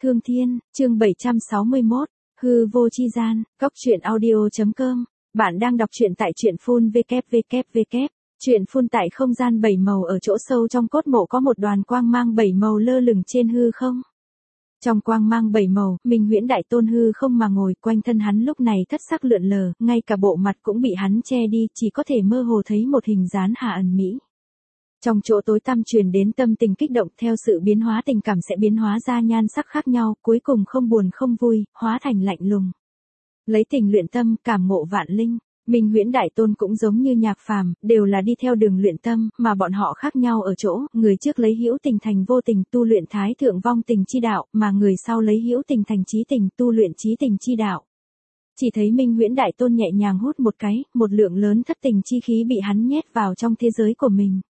Thương Thiên, chương 761, hư vô chi gian, góc truyện audio.com. Bạn đang đọc truyện tại truyện phun www. Truyện phun tại không gian bảy màu. Ở chỗ sâu trong cốt mộ có một đoàn quang mang bảy màu lơ lửng trên hư không. Trong quang mang bảy màu, Minh Huyễn Đại Tôn hư không mà ngồi, quanh thân hắn lúc này thất sắc lượn lờ, ngay cả bộ mặt cũng bị hắn che đi, chỉ có thể mơ hồ thấy một hình dáng hạ ẩn mỹ. Trong chỗ tối tăm truyền đến tâm tình kích động, theo sự biến hóa tình cảm sẽ biến hóa ra nhan sắc khác nhau, cuối cùng không buồn không vui, hóa thành lạnh lùng. Lấy tình luyện tâm, cảm ngộ vạn linh. Minh Huyễn Đại Tôn cũng giống như Nhạc Phàm, đều là đi theo đường luyện tâm, mà bọn họ khác nhau ở chỗ, người trước lấy hữu tình thành vô tình, tu luyện thái thượng vong tình chi đạo, mà người sau lấy hữu tình thành chí tình, tu luyện chí tình chi đạo. Chỉ thấy Minh Huyễn Đại Tôn nhẹ nhàng hút một cái, một lượng lớn thất tình chi khí bị hắn nhét vào trong thế giới của mình.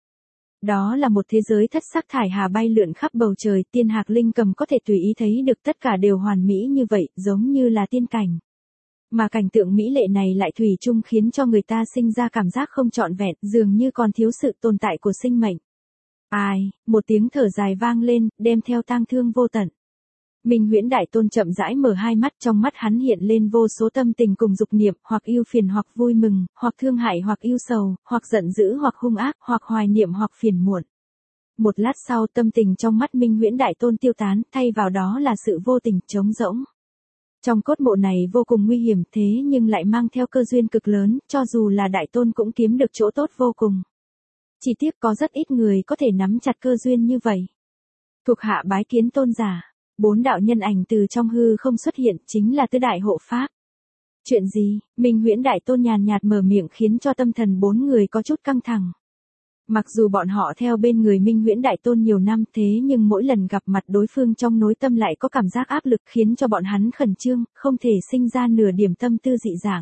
Đó là một thế giới thất sắc thải hà bay lượn khắp bầu trời, tiên hạc linh cầm có thể tùy ý thấy được, tất cả đều hoàn mỹ như vậy, giống như là tiên cảnh. Mà cảnh tượng mỹ lệ này lại thủy chung khiến cho người ta sinh ra cảm giác không trọn vẹn, dường như còn thiếu sự tồn tại của sinh mệnh. Ai, một tiếng thở dài vang lên, đem theo tang thương vô tận. Minh Huyễn Đại Tôn chậm rãi mở hai mắt, trong mắt hắn hiện lên vô số tâm tình cùng dục niệm, hoặc yêu phiền hoặc vui mừng, hoặc thương hại hoặc yêu sầu, hoặc giận dữ hoặc hung ác, hoặc hoài niệm hoặc phiền muộn. Một lát sau tâm tình trong mắt Minh Huyễn Đại Tôn tiêu tán, thay vào đó là sự vô tình, trống rỗng. Trong cốt mộ này vô cùng nguy hiểm, thế nhưng lại mang theo cơ duyên cực lớn, cho dù là Đại Tôn cũng kiếm được chỗ tốt vô cùng. Chỉ tiếc có rất ít người có thể nắm chặt cơ duyên như vậy. Thuộc hạ bái kiến tôn giả. 4 đạo nhân ảnh từ trong hư không xuất hiện, chính là tứ đại hộ pháp. Chuyện gì? Minh Huyễn Đại Tôn nhàn nhạt mở miệng khiến cho tâm thần 4 người có chút căng thẳng. Mặc dù bọn họ theo bên người Minh Huyễn Đại Tôn nhiều năm, thế nhưng mỗi lần gặp mặt đối phương trong nội tâm lại có cảm giác áp lực, khiến cho bọn hắn khẩn trương, không thể sinh ra nửa điểm tâm tư dị dạng.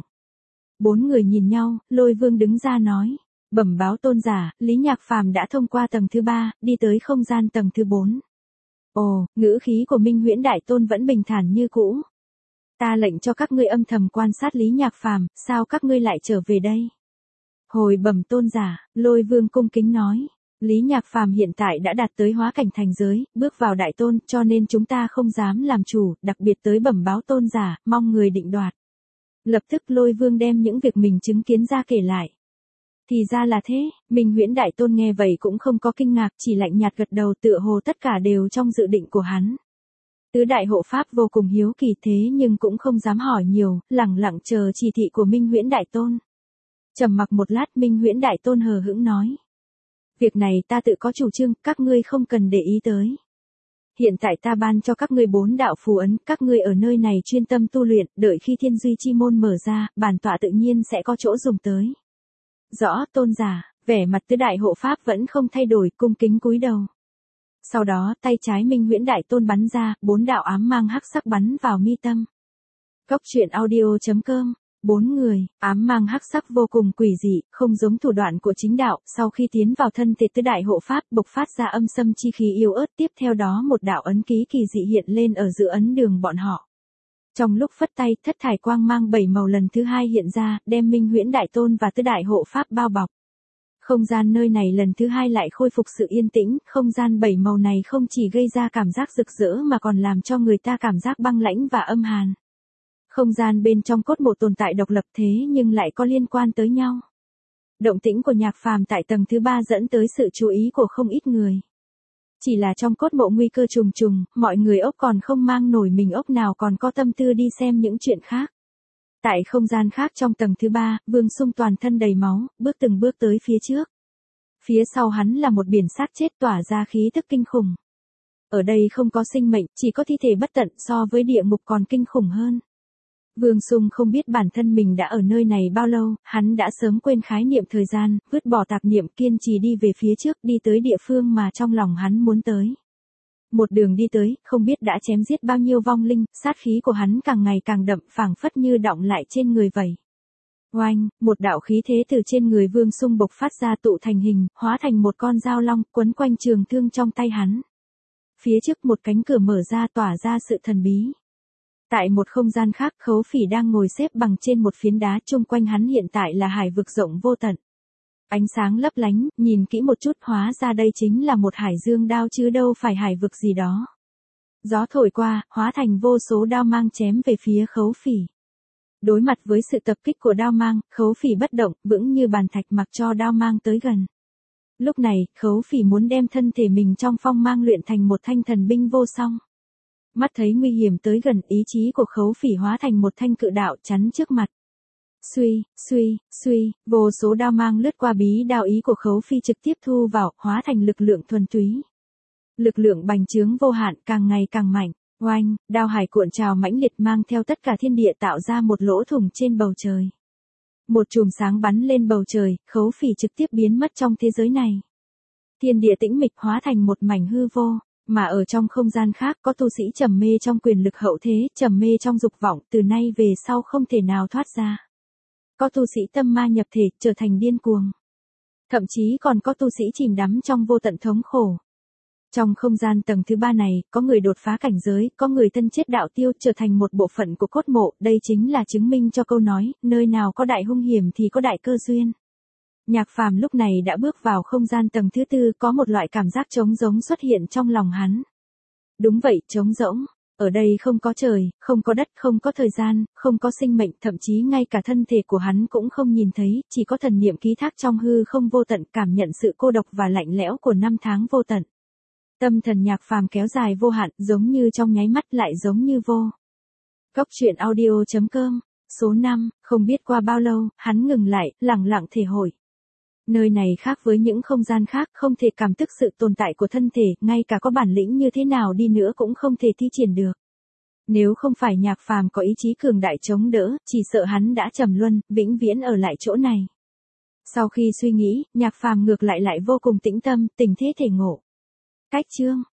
4 người nhìn nhau, Lôi Vương đứng ra nói: "Bẩm báo tôn giả, Lý Nhạc Phàm đã thông qua tầng thứ 3, đi tới không gian tầng thứ 4. Ồ, ngữ khí của Minh Huyễn Đại Tôn vẫn bình thản như cũ. "Ta lệnh cho các ngươi âm thầm quan sát Lý Nhạc Phàm, sao các ngươi lại trở về đây?" "Hồi bẩm tôn giả," Lôi Vương cung kính nói, "Lý Nhạc Phàm hiện tại đã đạt tới hóa cảnh thành giới, bước vào Đại Tôn, cho nên chúng ta không dám làm chủ, đặc biệt tới bẩm báo tôn giả, mong người định đoạt." Lập tức Lôi Vương đem những việc mình chứng kiến ra kể lại. Thì ra là thế, Minh Huyễn Đại Tôn nghe vậy cũng không có kinh ngạc, chỉ lạnh nhạt gật đầu, tựa hồ tất cả đều trong dự định của hắn. Tứ đại hộ pháp vô cùng hiếu kỳ, thế nhưng cũng không dám hỏi nhiều, lẳng lặng chờ chỉ thị của Minh Huyễn Đại Tôn. Trầm mặc một lát, Minh Huyễn Đại Tôn hờ hững nói: "Việc này ta tự có chủ trương, các ngươi không cần để ý tới. Hiện tại ta ban cho các ngươi 4 đạo phù ấn, các ngươi ở nơi này chuyên tâm tu luyện, đợi khi Thiên Duy Chi môn mở ra, bản tọa tự nhiên sẽ có chỗ dùng tới." "Rõ tôn giả." Vẻ mặt tứ đại hộ pháp vẫn không thay đổi, cung kính cúi đầu. Sau đó tay trái Minh Huyễn Đại Tôn bắn ra, 4 đạo ám mang hắc sắc bắn vào mi tâm. Góc truyện audio.com. 4 người, ám mang hắc sắc vô cùng quỷ dị, không giống thủ đoạn của chính đạo, sau khi tiến vào thân thể tứ đại hộ pháp, bộc phát ra âm xâm chi khí yếu ớt, tiếp theo đó một đạo ấn ký kỳ dị hiện lên ở giữa ấn đường bọn họ. Trong lúc phất tay, thất thải quang mang 7 màu lần thứ 2 hiện ra, đem Minh Huyễn Đại Tôn và tứ đại hộ pháp bao bọc. Không gian nơi này lần thứ 2 lại khôi phục sự yên tĩnh, không gian 7 màu này không chỉ gây ra cảm giác rực rỡ mà còn làm cho người ta cảm giác băng lãnh và âm hàn. Không gian bên trong cốt mộ tồn tại độc lập thế nhưng lại có liên quan tới nhau. Động tĩnh của Nhạc Phàm tại tầng thứ 3 dẫn tới sự chú ý của không ít người. Chỉ là trong cốt mộ nguy cơ trùng trùng, mọi người ốc còn không mang nổi mình ốc nào còn có tâm tư đi xem những chuyện khác. Tại không gian khác trong tầng thứ 3, Vương Sung toàn thân đầy máu, bước từng bước tới phía trước. Phía sau hắn là một biển xác chết tỏa ra khí tức kinh khủng. Ở đây không có sinh mệnh, chỉ có thi thể bất tận, so với địa ngục còn kinh khủng hơn. Vương Sung không biết bản thân mình đã ở nơi này bao lâu, hắn đã sớm quên khái niệm thời gian, vứt bỏ tạp niệm, kiên trì đi về phía trước, đi tới địa phương mà trong lòng hắn muốn tới. Một đường đi tới, không biết đã chém giết bao nhiêu vong linh, sát khí của hắn càng ngày càng đậm, phảng phất như đọng lại trên người vậy. Oanh, một đạo khí thế từ trên người Vương Sung bộc phát ra, tụ thành hình, hóa thành một con dao long, quấn quanh trường thương trong tay hắn. Phía trước một cánh cửa mở ra, tỏa ra sự thần bí. Tại một không gian khác, Khấu Phỉ đang ngồi xếp bằng trên một phiến đá, chung quanh hắn hiện tại là hải vực rộng vô tận. Ánh sáng lấp lánh, nhìn kỹ một chút hóa ra đây chính là một hải dương đao chứ đâu phải hải vực gì đó. Gió thổi qua, hóa thành vô số đao mang chém về phía Khấu Phỉ. Đối mặt với sự tập kích của đao mang, Khấu Phỉ bất động, vững như bàn thạch mặc cho đao mang tới gần. Lúc này, Khấu Phỉ muốn đem thân thể mình trong phong mang luyện thành một thanh thần binh vô song. Mắt thấy nguy hiểm tới gần, ý chí của Khấu Phỉ hóa thành một thanh cự đạo chắn trước mặt. Suy, suy, suy, vô số đao mang lướt qua bí đao ý của Khấu Phỉ trực tiếp thu vào, hóa thành lực lượng thuần túy. Lực lượng bành trướng vô hạn, càng ngày càng mạnh. Oanh, đao hải cuộn trào mãnh liệt mang theo tất cả thiên địa tạo ra một lỗ thủng trên bầu trời. Một chùm sáng bắn lên bầu trời, Khấu Phỉ trực tiếp biến mất trong thế giới này. Thiên địa tĩnh mịch hóa thành một mảnh hư vô, mà ở trong không gian khác có tu sĩ trầm mê trong quyền lực hậu thế, trầm mê trong dục vọng, từ nay về sau không thể nào thoát ra. Có tu sĩ tâm ma nhập thể, trở thành điên cuồng. Thậm chí còn có tu sĩ chìm đắm trong vô tận thống khổ. Trong không gian tầng thứ 3 này, có người đột phá cảnh giới, có người thân chết đạo tiêu, trở thành một bộ phận của cốt mộ, đây chính là chứng minh cho câu nói, nơi nào có đại hung hiểm thì có đại cơ duyên. Nhạc Phàm lúc này đã bước vào không gian tầng thứ 4, có một loại cảm giác trống rỗng xuất hiện trong lòng hắn. Đúng vậy, trống rỗng. Ở đây không có trời, không có đất, không có thời gian, không có sinh mệnh, thậm chí ngay cả thân thể của hắn cũng không nhìn thấy, chỉ có thần niệm ký thác trong hư không vô tận, cảm nhận sự cô độc và lạnh lẽo của năm tháng vô tận. Tâm thần Nhạc Phàm kéo dài vô hạn, giống như trong nháy mắt lại giống như vô. Góc truyện audio.com, số 5, không biết qua bao lâu, hắn ngừng lại, lặng lặng thể hội. Nơi này khác với những không gian khác, không thể cảm thức sự tồn tại của thân thể, ngay cả có bản lĩnh như thế nào đi nữa cũng không thể thi triển được. Nếu không phải Nhạc Phàm có ý chí cường đại chống đỡ, chỉ sợ hắn đã trầm luân, vĩnh viễn ở lại chỗ này. Sau khi suy nghĩ, Nhạc Phàm ngược lại vô cùng tĩnh tâm, tỉnh thế thể ngộ. Cách chương